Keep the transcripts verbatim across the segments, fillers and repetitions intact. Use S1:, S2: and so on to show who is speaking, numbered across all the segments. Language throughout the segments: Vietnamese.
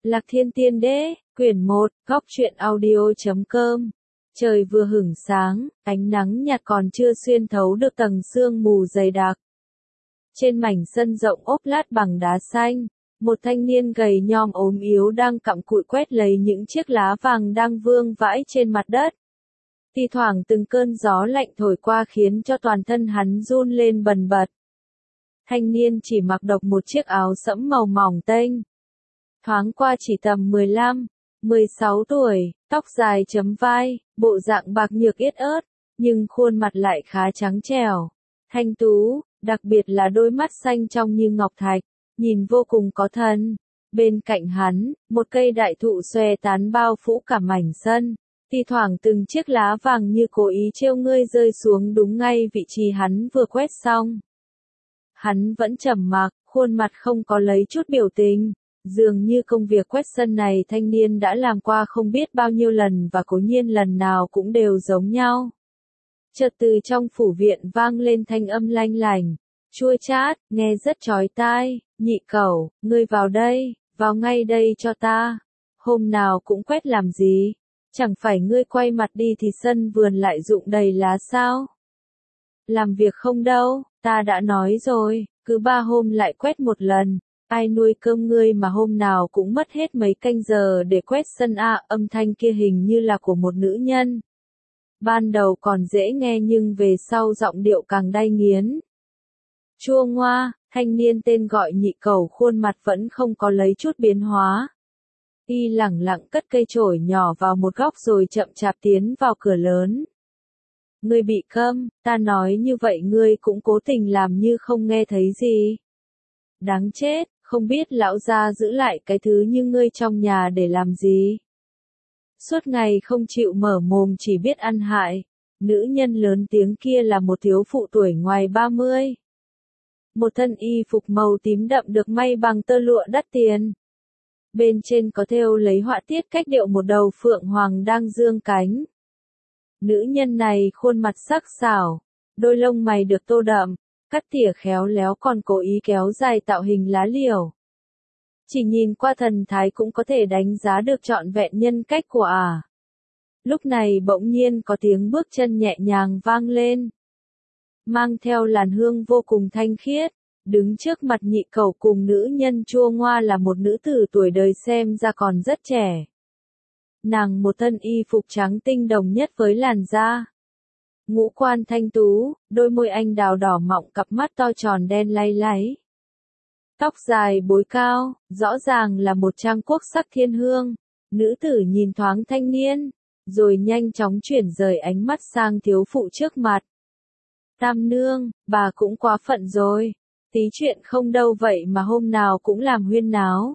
S1: Lạc Thiên Tiên Đế, quyển một, góc truyện audio chấm com. Trời vừa hửng sáng, ánh nắng nhạt còn chưa xuyên thấu được tầng sương mù dày đặc. Trên mảnh sân rộng ốp lát bằng đá xanh, một thanh niên gầy nhom ốm yếu đang cặm cụi quét lấy những chiếc lá vàng đang vương vãi trên mặt đất. Thi thoảng từng cơn gió lạnh thổi qua khiến cho toàn thân hắn run lên bần bật. Thanh niên chỉ mặc độc một chiếc áo sẫm màu mỏng tênh. Thoáng qua chỉ tầm mười lăm, mười sáu tuổi, tóc dài chấm vai, bộ dạng bạc nhược yết ớt, nhưng khuôn mặt lại khá trắng trẻo, thanh tú, đặc biệt là đôi mắt xanh trong như ngọc thạch, nhìn vô cùng có thần. Bên cạnh hắn, một cây đại thụ xòe tán bao phủ cả mảnh sân, thi thoảng từng chiếc lá vàng như cố ý trêu ngươi rơi xuống đúng ngay vị trí hắn vừa quét xong. Hắn vẫn trầm mặc, khuôn mặt không có lấy chút biểu tình. Dường như công việc quét sân này thanh niên đã làm qua không biết bao nhiêu lần và cố nhiên lần nào cũng đều giống nhau. Chợt từ trong phủ viện vang lên thanh âm lanh lành, chua chát, nghe rất chói tai, nhị cẩu, ngươi vào đây, vào ngay đây cho ta. Hôm nào cũng quét làm gì? Chẳng phải ngươi quay mặt đi thì sân vườn lại rụng đầy lá sao? Làm việc không đâu, ta đã nói rồi, cứ ba hôm lại quét một lần. Ai nuôi cơm ngươi mà hôm nào cũng mất hết mấy canh giờ để quét sân a, âm thanh kia hình như là của một nữ nhân. Ban đầu còn dễ nghe nhưng về sau giọng điệu càng đay nghiến. Chua ngoa, thanh niên tên gọi nhị cẩu khuôn mặt vẫn không có lấy chút biến hóa. Y lẳng lặng cất cây chổi nhỏ vào một góc rồi chậm chạp tiến vào cửa lớn. Ngươi bị câm, ta nói như vậy ngươi cũng cố tình làm như không nghe thấy gì. Đáng chết, không biết lão gia giữ lại cái thứ như ngươi trong nhà để làm gì. Suốt ngày không chịu mở mồm chỉ biết ăn hại. Nữ nhân lớn tiếng kia là một thiếu phụ tuổi ngoài ba mươi. Một thân y phục màu tím đậm được may bằng tơ lụa đắt tiền. Bên trên có thêu lấy họa tiết cách điệu một đầu phượng hoàng đang dương cánh. Nữ nhân này khuôn mặt sắc sảo, đôi lông mày được tô đậm, cắt tỉa khéo léo còn cố ý kéo dài tạo hình lá liễu. Chỉ nhìn qua thần thái cũng có thể đánh giá được trọn vẹn nhân cách của ả. À. Lúc này bỗng nhiên có tiếng bước chân nhẹ nhàng vang lên. Mang theo làn hương vô cùng thanh khiết, đứng trước mặt nhị cẩu cùng nữ nhân chua ngoa là một nữ tử tuổi đời xem ra còn rất trẻ. Nàng một thân y phục trắng tinh đồng nhất với làn da. Ngũ quan thanh tú, đôi môi anh đào đỏ mọng, cặp mắt to tròn đen lay láy. Tóc dài bối cao, rõ ràng là một trang quốc sắc thiên hương. Nữ tử nhìn thoáng thanh niên, rồi nhanh chóng chuyển rời ánh mắt sang thiếu phụ trước mặt. Tam nương, bà cũng quá phận rồi. Tí chuyện không đâu vậy mà hôm nào cũng làm huyên náo.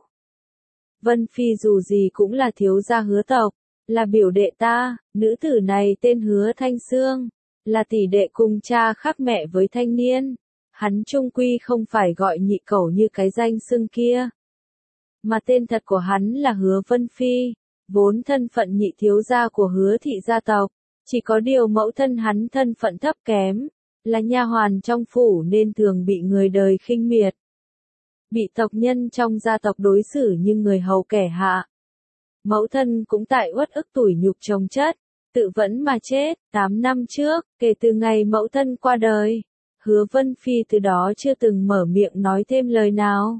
S1: Vân Phi dù gì cũng là thiếu gia Hứa tộc, là biểu đệ ta, nữ tử này tên Hứa Thanh Sương. Là tỷ đệ cùng cha khác mẹ với thanh niên. Hắn chung quy không phải gọi nhị cẩu như cái danh xưng kia. Mà tên thật của hắn là Hứa Vân Phi, vốn thân phận nhị thiếu gia của Hứa thị gia tộc. Chỉ có điều mẫu thân hắn thân phận thấp kém, là nha hoàn trong phủ nên thường bị người đời khinh miệt. Bị tộc nhân trong gia tộc đối xử như người hầu kẻ hạ. Mẫu thân cũng tại uất ức tủi nhục chồng chất. Tự vẫn mà chết, tám năm trước, kể từ ngày mẫu thân qua đời, Hứa Vân Phi từ đó chưa từng mở miệng nói thêm lời nào.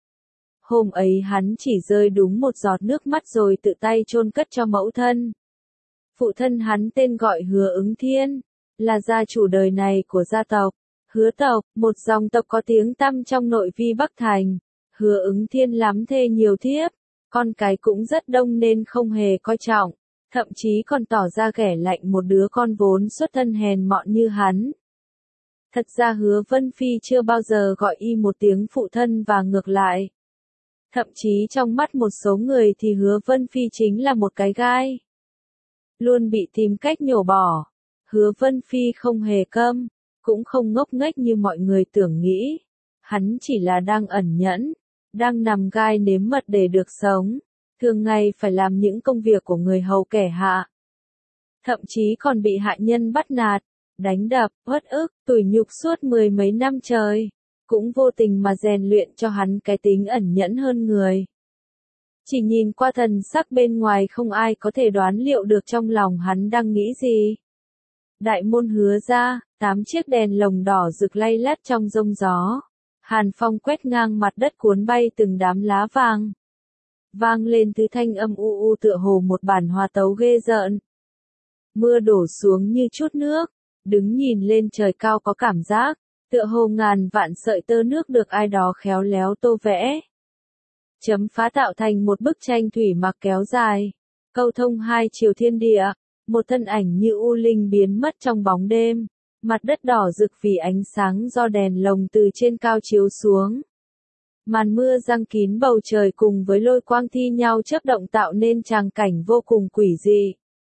S1: Hôm ấy hắn chỉ rơi đúng một giọt nước mắt rồi tự tay chôn cất cho mẫu thân. Phụ thân hắn tên gọi Hứa Ứng Thiên, là gia chủ đời này của gia tộc, Hứa tộc, một dòng tộc có tiếng tăm trong nội vi Bắc Thành. Hứa Ứng Thiên lắm thê nhiều thiếp, con cái cũng rất đông nên không hề coi trọng. Thậm chí còn tỏ ra ghẻ lạnh một đứa con vốn xuất thân hèn mọn như hắn. Thật ra Hứa Vân Phi chưa bao giờ gọi y một tiếng phụ thân và ngược lại. Thậm chí trong mắt một số người thì Hứa Vân Phi chính là một cái gai. Luôn bị tìm cách nhổ bỏ. Hứa Vân Phi không hề câm, cũng không ngốc nghếch như mọi người tưởng nghĩ. Hắn chỉ là đang ẩn nhẫn, đang nằm gai nếm mật để được sống. Thường ngày phải làm những công việc của người hầu kẻ hạ. Thậm chí còn bị hạ nhân bắt nạt, đánh đập, uất ức, tủi nhục suốt mười mấy năm trời. Cũng vô tình mà rèn luyện cho hắn cái tính ẩn nhẫn hơn người. Chỉ nhìn qua thần sắc bên ngoài không ai có thể đoán liệu được trong lòng hắn đang nghĩ gì. Đại môn hứa ra, tám chiếc đèn lồng đỏ rực lay lắt trong giông gió. Hàn phong quét ngang mặt đất cuốn bay từng đám lá vàng. Vang lên thứ thanh âm u u tựa hồ một bản hòa tấu ghê rợn. Mưa đổ xuống như chút nước, đứng nhìn lên trời cao có cảm giác, tựa hồ ngàn vạn sợi tơ nước được ai đó khéo léo tô vẽ. Chấm phá tạo thành một bức tranh thủy mặc kéo dài, câu thông hai chiều thiên địa, một thân ảnh như u linh biến mất trong bóng đêm, mặt đất đỏ rực vì ánh sáng do đèn lồng từ trên cao chiếu xuống. Màn mưa giăng kín bầu trời cùng với lôi quang thi nhau chớp động tạo nên tràng cảnh vô cùng quỷ dị.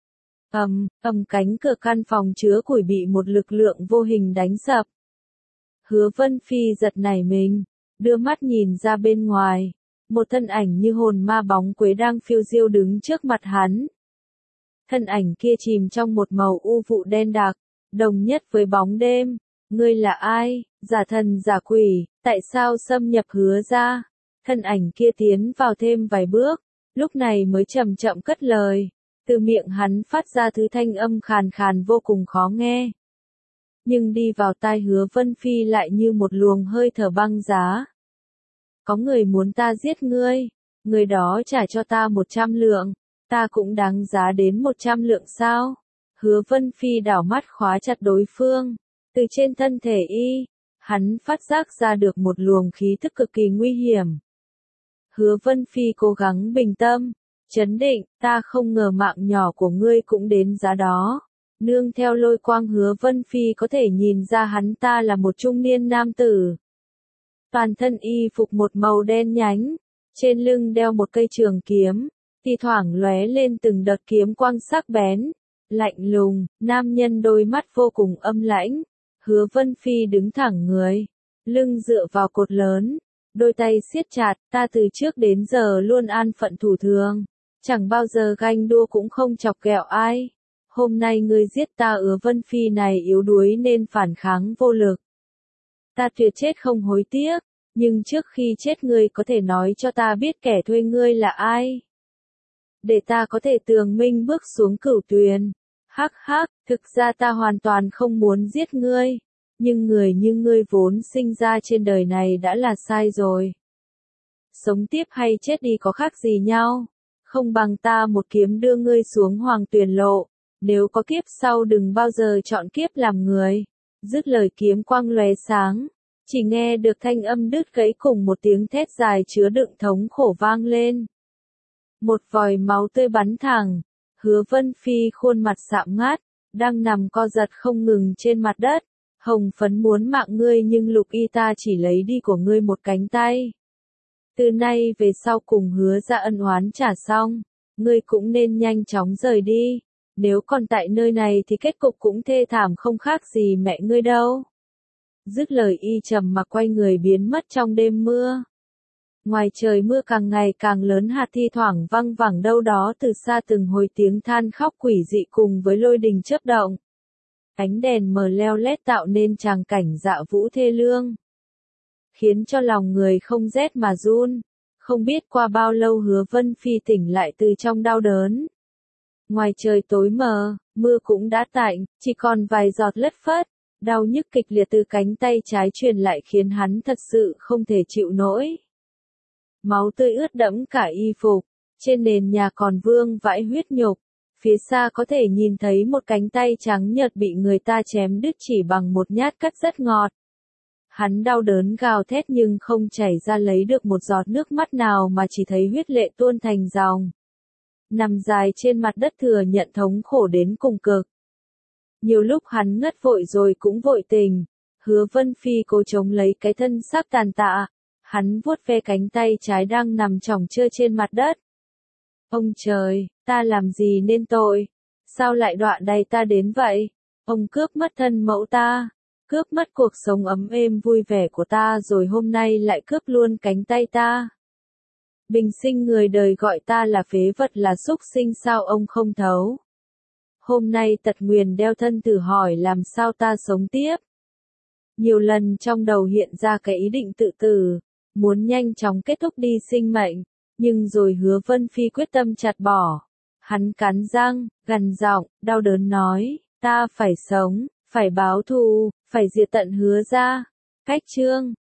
S1: Ầm, ầm cánh cửa căn phòng chứa củi bị một lực lượng vô hình đánh sập. Hứa Vân Phi giật nảy mình, đưa mắt nhìn ra bên ngoài, một thân ảnh như hồn ma bóng quế đang phiêu diêu đứng trước mặt hắn. Thân ảnh kia chìm trong một màu u vụ đen đặc, đồng nhất với bóng đêm. Ngươi là ai, giả thần giả quỷ, tại sao xâm nhập hứa ra? Thân ảnh kia tiến vào thêm vài bước, lúc này mới chậm chậm cất lời. Từ miệng hắn phát ra thứ thanh âm khàn khàn vô cùng khó nghe. Nhưng đi vào tai Hứa Vân Phi lại như một luồng hơi thở băng giá. Có người muốn ta giết ngươi, người đó trả cho ta một trăm lượng, ta cũng đáng giá đến một trăm lượng sao? Hứa Vân Phi đảo mắt khóa chặt đối phương, từ trên thân thể y, hắn phát giác ra được một luồng khí thức cực kỳ nguy hiểm. Hứa Vân Phi cố gắng bình tâm, chấn định, ta không ngờ mạng nhỏ của ngươi cũng đến giá đó. Nương theo lôi quang Hứa Vân Phi có thể nhìn ra hắn ta là một trung niên nam tử. Toàn thân y phục một màu đen nhánh, trên lưng đeo một cây trường kiếm, thi thoảng lóe lên từng đợt kiếm quang sắc bén, lạnh lùng, nam nhân đôi mắt vô cùng âm lãnh. Hứa Vân Phi đứng thẳng người, lưng dựa vào cột lớn, đôi tay siết chặt, ta từ trước đến giờ luôn an phận thủ thường, chẳng bao giờ ganh đua cũng không chọc ghẹo ai. Hôm nay ngươi giết ta Hứa Vân Phi này yếu đuối nên phản kháng vô lực. Ta tuyệt chết không hối tiếc, nhưng trước khi chết ngươi có thể nói cho ta biết kẻ thuê ngươi là ai? Để ta có thể tường minh bước xuống cửu tuyền. Hắc hắc, thực ra ta hoàn toàn không muốn giết ngươi, nhưng người như ngươi vốn sinh ra trên đời này đã là sai rồi. Sống tiếp hay chết đi có khác gì nhau, không bằng ta một kiếm đưa ngươi xuống hoàng tuyền lộ, nếu có kiếp sau đừng bao giờ chọn kiếp làm người. Dứt lời kiếm quang lóe sáng, chỉ nghe được thanh âm đứt gãy cùng một tiếng thét dài chứa đựng thống khổ vang lên. Một vòi máu tươi bắn thẳng, Hứa Vân Phi khuôn mặt sạm ngát, đang nằm co giật không ngừng trên mặt đất. Hồng phấn muốn mạng ngươi nhưng Lục Y ta chỉ lấy đi của ngươi một cánh tay. Từ nay về sau cùng Hứa ra ân oán trả xong, ngươi cũng nên nhanh chóng rời đi. Nếu còn tại nơi này thì kết cục cũng thê thảm không khác gì mẹ ngươi đâu. Dứt lời y trầm mặc quay người biến mất trong đêm mưa. Ngoài trời mưa càng ngày càng lớn, hạt thi thoảng văng vẳng đâu đó từ xa từng hồi tiếng than khóc quỷ dị cùng với lôi đình chớp động. Ánh đèn mờ leo lét tạo nên tràng cảnh dạ vũ thê lương, khiến cho lòng người không rét mà run. Không biết qua bao lâu Hứa Vân Phi tỉnh lại từ trong đau đớn. Ngoài trời tối mờ, mưa cũng đã tạnh, chỉ còn vài giọt lất phất. Đau nhức kịch liệt từ cánh tay trái truyền lại khiến hắn thật sự không thể chịu nổi. Máu tươi ướt đẫm cả y phục, trên nền nhà còn vương vãi huyết nhục. Phía xa có thể nhìn thấy một cánh tay trắng nhợt bị người ta chém đứt chỉ bằng một nhát cắt rất ngọt. Hắn đau đớn gào thét nhưng không chảy ra lấy được một giọt nước mắt nào mà chỉ thấy huyết lệ tuôn thành dòng. Nằm dài trên mặt đất thừa nhận thống khổ đến cùng cực. Nhiều lúc hắn ngất vội rồi cũng vội tình. Hứa Vân Phi cố chống lấy cái thân xác tàn tạ. Hắn vuốt ve cánh tay trái đang nằm chỏng trơ trên mặt đất. Ông trời, ta làm gì nên tội? Sao lại đọa đầy ta đến vậy? Ông cướp mất thân mẫu ta, cướp mất cuộc sống ấm êm vui vẻ của ta rồi hôm nay lại cướp luôn cánh tay ta. Bình sinh người đời gọi ta là phế vật là súc sinh sao ông không thấu? Hôm nay tật nguyền đeo thân thử hỏi làm sao ta sống tiếp? Nhiều lần trong đầu hiện ra cái ý định tự tử, muốn nhanh chóng kết thúc đi sinh mệnh, Nhưng rồi Hứa Vân Phi quyết tâm chặt bỏ. Hắn cắn răng, gằn giọng, đau đớn nói, ta phải sống, phải báo thù, phải diệt tận Hứa gia. Cách chương